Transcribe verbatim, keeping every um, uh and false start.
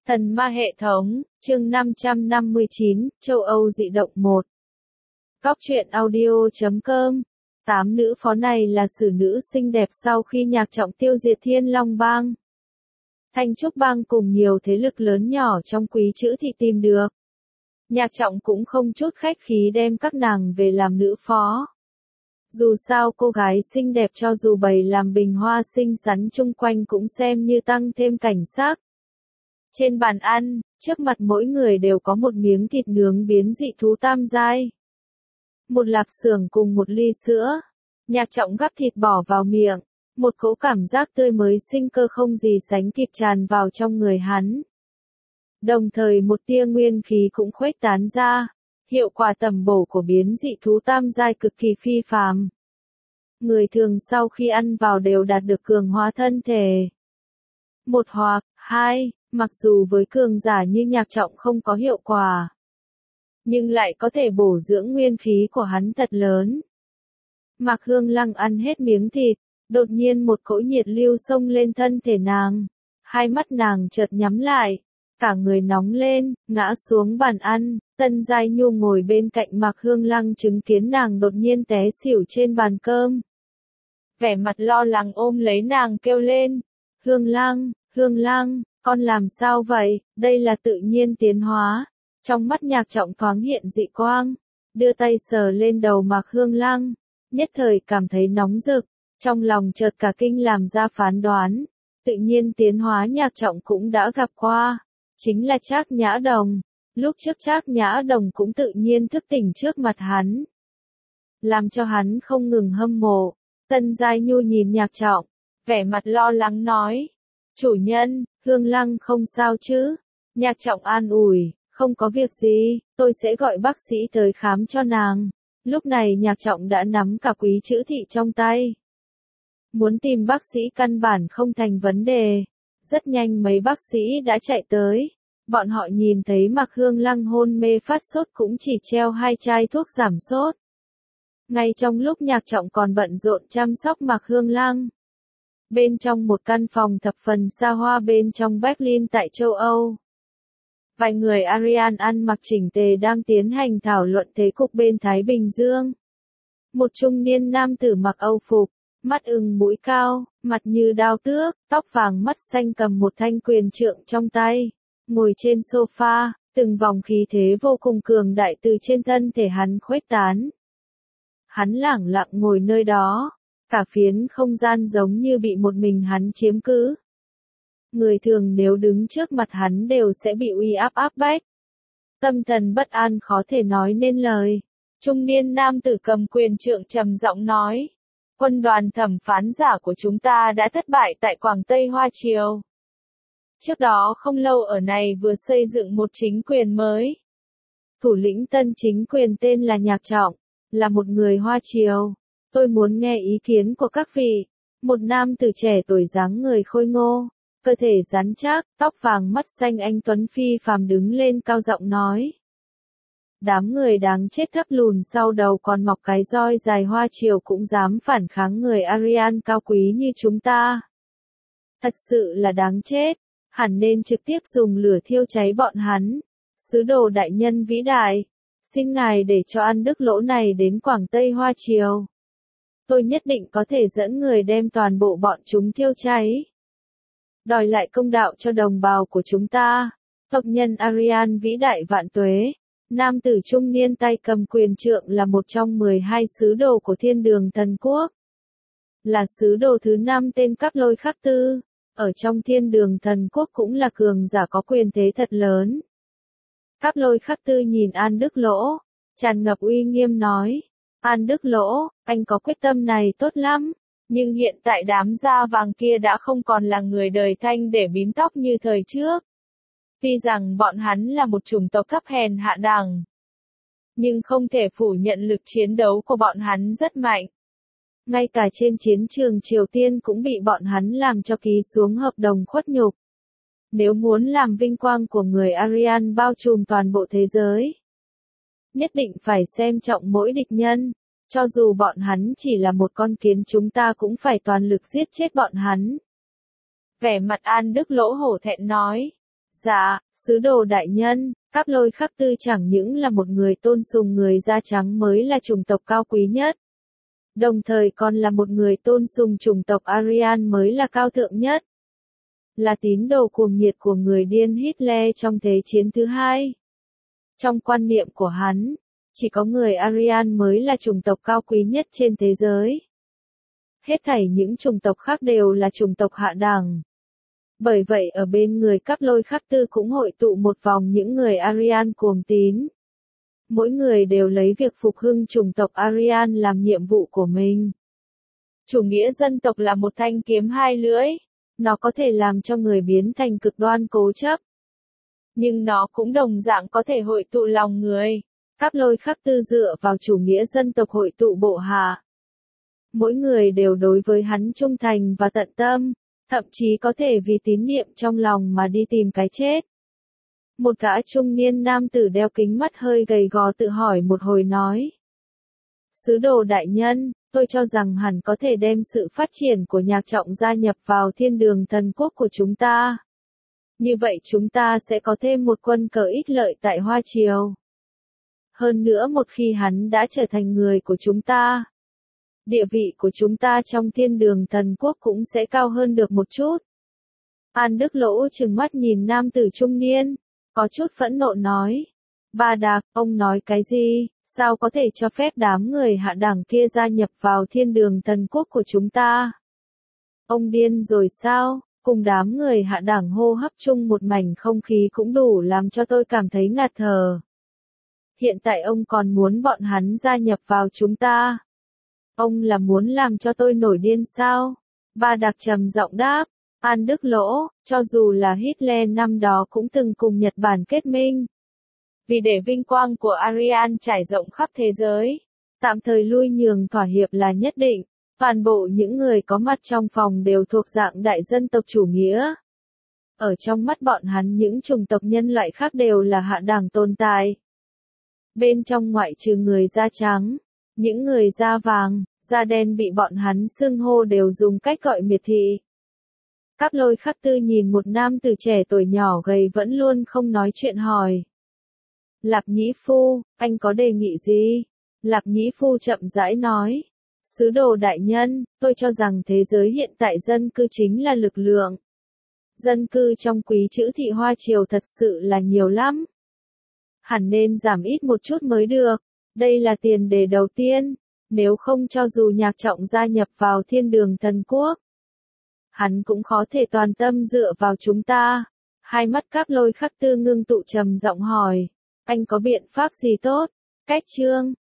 Thần ma hệ thống, chương năm trăm năm mươi chín, châu Âu dị động một. Cóc truyện audio chấm com. Tám nữ phó này là xử nữ xinh đẹp sau khi Nhạc Trọng tiêu diệt Thiên Long Bang. Thanh Trúc Bang cùng nhiều thế lực lớn nhỏ trong Quý Chữ Thị tìm được. Nhạc Trọng cũng không chút khách khí đem các nàng về làm nữ phó. Dù sao cô gái xinh đẹp cho dù bày làm bình hoa xinh xắn chung quanh cũng xem như tăng thêm cảnh sắc. Trên bàn ăn, trước mặt mỗi người đều có một miếng thịt nướng biến dị thú tam giai. Một lạp xưởng cùng một ly sữa. Nhạc Trọng gắp thịt bỏ vào miệng. Một cỗ cảm giác tươi mới sinh cơ không gì sánh kịp tràn vào trong người hắn. Đồng thời một tia nguyên khí cũng khuếch tán ra. Hiệu quả tầm bổ của biến dị thú tam giai cực kỳ phi phàm. Người thường sau khi ăn vào đều đạt được cường hóa thân thể. Một hoặc, hai, mặc dù với cường giả như Nhạc Trọng không có hiệu quả, nhưng lại có thể bổ dưỡng nguyên khí của hắn thật lớn. Mạc Hương Lăng ăn hết miếng thịt, đột nhiên một cỗ nhiệt lưu xông lên thân thể nàng. Hai mắt nàng chợt nhắm lại, cả người nóng lên, ngã xuống bàn ăn. Tân Giai Nhu ngồi bên cạnh Mạc Hương Lăng chứng kiến nàng đột nhiên té xỉu trên bàn cơm. Vẻ mặt lo lắng ôm lấy nàng kêu lên. Hương Lăng, Hương Lăng, con làm sao vậy, đây là tự nhiên tiến hóa. Trong mắt Nhạc Trọng thoáng hiện dị quang, đưa tay sờ lên đầu Mạc Hương Lăng, nhất thời cảm thấy nóng rực, trong lòng chợt cả kinh làm ra phán đoán. Tự nhiên tiến hóa Nhạc Trọng cũng đã gặp qua, chính là Trác Nhã Đồng. Lúc trước Trác Nhã Đồng cũng tự nhiên thức tỉnh trước mặt hắn, làm cho hắn không ngừng hâm mộ. Tân Giai Nhu nhìn Nhạc Trọng, vẻ mặt lo lắng nói. Chủ nhân, Hương Lăng không sao chứ? Nhạc Trọng an ủi, không có việc gì, tôi sẽ gọi bác sĩ tới khám cho nàng. Lúc này Nhạc Trọng đã nắm cả Quý Chữ Thị trong tay. Muốn tìm bác sĩ căn bản không thành vấn đề. Rất nhanh mấy bác sĩ đã chạy tới. Bọn họ nhìn thấy Mạc Hương Lăng hôn mê phát sốt cũng chỉ treo hai chai thuốc giảm sốt. Ngay trong lúc Nhạc Trọng còn bận rộn chăm sóc Mạc Hương Lăng. Bên trong một căn phòng thập phần xa hoa bên trong Berlin tại châu Âu. Vài người Aryan ăn mặc chỉnh tề đang tiến hành thảo luận thế cục bên Thái Bình Dương. Một trung niên nam tử mặc Âu phục, mắt ưng mũi cao, mặt như đao tước, tóc vàng mắt xanh cầm một thanh quyền trượng trong tay. Ngồi trên sofa, từng vòng khí thế vô cùng cường đại từ trên thân thể hắn khuếch tán. Hắn lẳng lặng ngồi nơi đó, cả phiến không gian giống như bị một mình hắn chiếm cứ. Người thường nếu đứng trước mặt hắn đều sẽ bị uy áp áp bách. Tâm thần bất an khó thể nói nên lời. Trung niên nam tử cầm quyền trượng trầm giọng nói. Quân đoàn thẩm phán giả của chúng ta đã thất bại tại Quảng Tây Hoa Triều. Trước đó không lâu ở này vừa xây dựng một chính quyền mới. Thủ lĩnh tân chính quyền tên là Nhạc Trọng, là một người Hoa Triều. Tôi muốn nghe ý kiến của các vị. Một nam tử trẻ tuổi dáng người khôi ngô, cơ thể rắn chắc, tóc vàng mắt xanh anh tuấn phi phàm đứng lên cao giọng nói. Đám người đáng chết thấp lùn sau đầu còn mọc cái roi dài Hoa Triều cũng dám phản kháng người Aryan cao quý như chúng ta. Thật sự là đáng chết. Hẳn nên trực tiếp dùng lửa thiêu cháy bọn hắn. Sứ đồ đại nhân vĩ đại, xin ngài để cho ăn đức lỗ này đến Quảng Tây Hoa Triều. Tôi nhất định có thể dẫn người đem toàn bộ bọn chúng thiêu cháy. Đòi lại công đạo cho đồng bào của chúng ta. Tộc nhân Aryan vĩ đại vạn tuế. Nam tử trung niên tay cầm quyền trượng là một trong mười hai sứ đồ của Thiên Đường Thần Quốc. Là sứ đồ thứ năm tên Cáp Lôi Khắc Tư. Ở trong Thiên Đường Thần Quốc cũng là cường giả có quyền thế thật lớn. Cáp Lôi Khắc Tư nhìn An Đức Lỗ, tràn ngập uy nghiêm nói. An Đức Lỗ, anh có quyết tâm này tốt lắm, nhưng hiện tại đám da vàng kia đã không còn là người đời thanh để bím tóc như thời trước. Tuy rằng bọn hắn là một chủng tộc thấp hèn hạ đẳng, nhưng không thể phủ nhận lực chiến đấu của bọn hắn rất mạnh. Ngay cả trên chiến trường Triều Tiên cũng bị bọn hắn làm cho ký xuống hợp đồng khuất nhục. Nếu muốn làm vinh quang của người Aryan bao trùm toàn bộ thế giới, nhất định phải xem trọng mỗi địch nhân. Cho dù bọn hắn chỉ là một con kiến chúng ta cũng phải toàn lực giết chết bọn hắn. Vẻ mặt An Đức Lỗ hổ thẹn nói. Dạ, sứ đồ đại nhân, Cáp Lôi Khắc Tư chẳng những là một người tôn sùng người da trắng mới là chủng tộc cao quý nhất. Đồng thời còn là một người tôn sùng chủng tộc Aryan mới là cao thượng nhất. Là tín đồ cuồng nhiệt của người điên Hitler trong Thế chiến thứ hai. Trong quan niệm của hắn, chỉ có người Aryan mới là chủng tộc cao quý nhất trên thế giới. Hết thảy những chủng tộc khác đều là chủng tộc hạ đẳng. Bởi vậy ở bên người Cáp Lôi Khắc Tư cũng hội tụ một vòng những người Aryan cuồng tín. Mỗi người đều lấy việc phục hưng chủng tộc Aryan làm nhiệm vụ của mình. Chủ nghĩa dân tộc là một thanh kiếm hai lưỡi. Nó có thể làm cho người biến thành cực đoan cố chấp. Nhưng nó cũng đồng dạng có thể hội tụ lòng người. Cáp Lôi Khắc Tư dựa vào chủ nghĩa dân tộc hội tụ bộ hạ. Mỗi người đều đối với hắn trung thành và tận tâm, thậm chí có thể vì tín niệm trong lòng mà đi tìm cái chết. Một gã trung niên nam tử đeo kính mắt hơi gầy gò tự hỏi một hồi nói. Sứ đồ đại nhân, tôi cho rằng hẳn có thể đem sự phát triển của nhạc trọng gia nhập vào thiên đường thần quốc của chúng ta. Như vậy chúng ta sẽ có thêm một quân cờ ích lợi tại Hoa Triều. Hơn nữa một khi hắn đã trở thành người của chúng ta, địa vị của chúng ta trong thiên đường thần quốc cũng sẽ cao hơn được một chút. An Đức Lỗ trừng mắt nhìn nam tử trung niên, có chút phẫn nộ nói. Ba Đạc, ông nói cái gì? Sao có thể cho phép đám người hạ đẳng kia gia nhập vào thiên đường thần quốc của chúng ta? Ông điên rồi sao? Cùng đám người hạ đẳng hô hấp chung một mảnh không khí cũng đủ làm cho tôi cảm thấy ngạt thở. Hiện tại ông còn muốn bọn hắn gia nhập vào chúng ta. Ông là muốn làm cho tôi nổi điên sao? Ba Đạc trầm giọng đáp. An Đức Lỗ, cho dù là Hitler năm đó cũng từng cùng Nhật Bản kết minh. Vì để vinh quang của Aryan trải rộng khắp thế giới, tạm thời lui nhường thỏa hiệp là nhất định. Toàn bộ những người có mặt trong phòng đều thuộc dạng đại dân tộc chủ nghĩa. Ở trong mắt bọn hắn những chủng tộc nhân loại khác đều là hạ đẳng tồn tại. Bên trong ngoại trừ người da trắng, những người da vàng, da đen bị bọn hắn xưng hô đều dùng cách gọi miệt thị. Cáp Lôi Khắc Tư nhìn một nam tử trẻ tuổi nhỏ gầy vẫn luôn không nói chuyện hỏi. Lạp Nhĩ Phu, anh có đề nghị gì? Lạp Nhĩ Phu chậm rãi nói. Sứ đồ đại nhân, tôi cho rằng thế giới hiện tại dân cư chính là lực lượng. Dân cư trong quý chữ thị Hoa Triều thật sự là nhiều lắm. Hẳn nên giảm ít một chút mới được. Đây là tiền đề đầu tiên. Nếu không cho dù nhạc trọng gia nhập vào thiên đường thần quốc, hắn cũng khó thể toàn tâm dựa vào chúng ta. Hai mắt Cáp Lôi Khắc Tư ngưng tụ trầm giọng hỏi. Anh có biện pháp gì tốt? Cách chương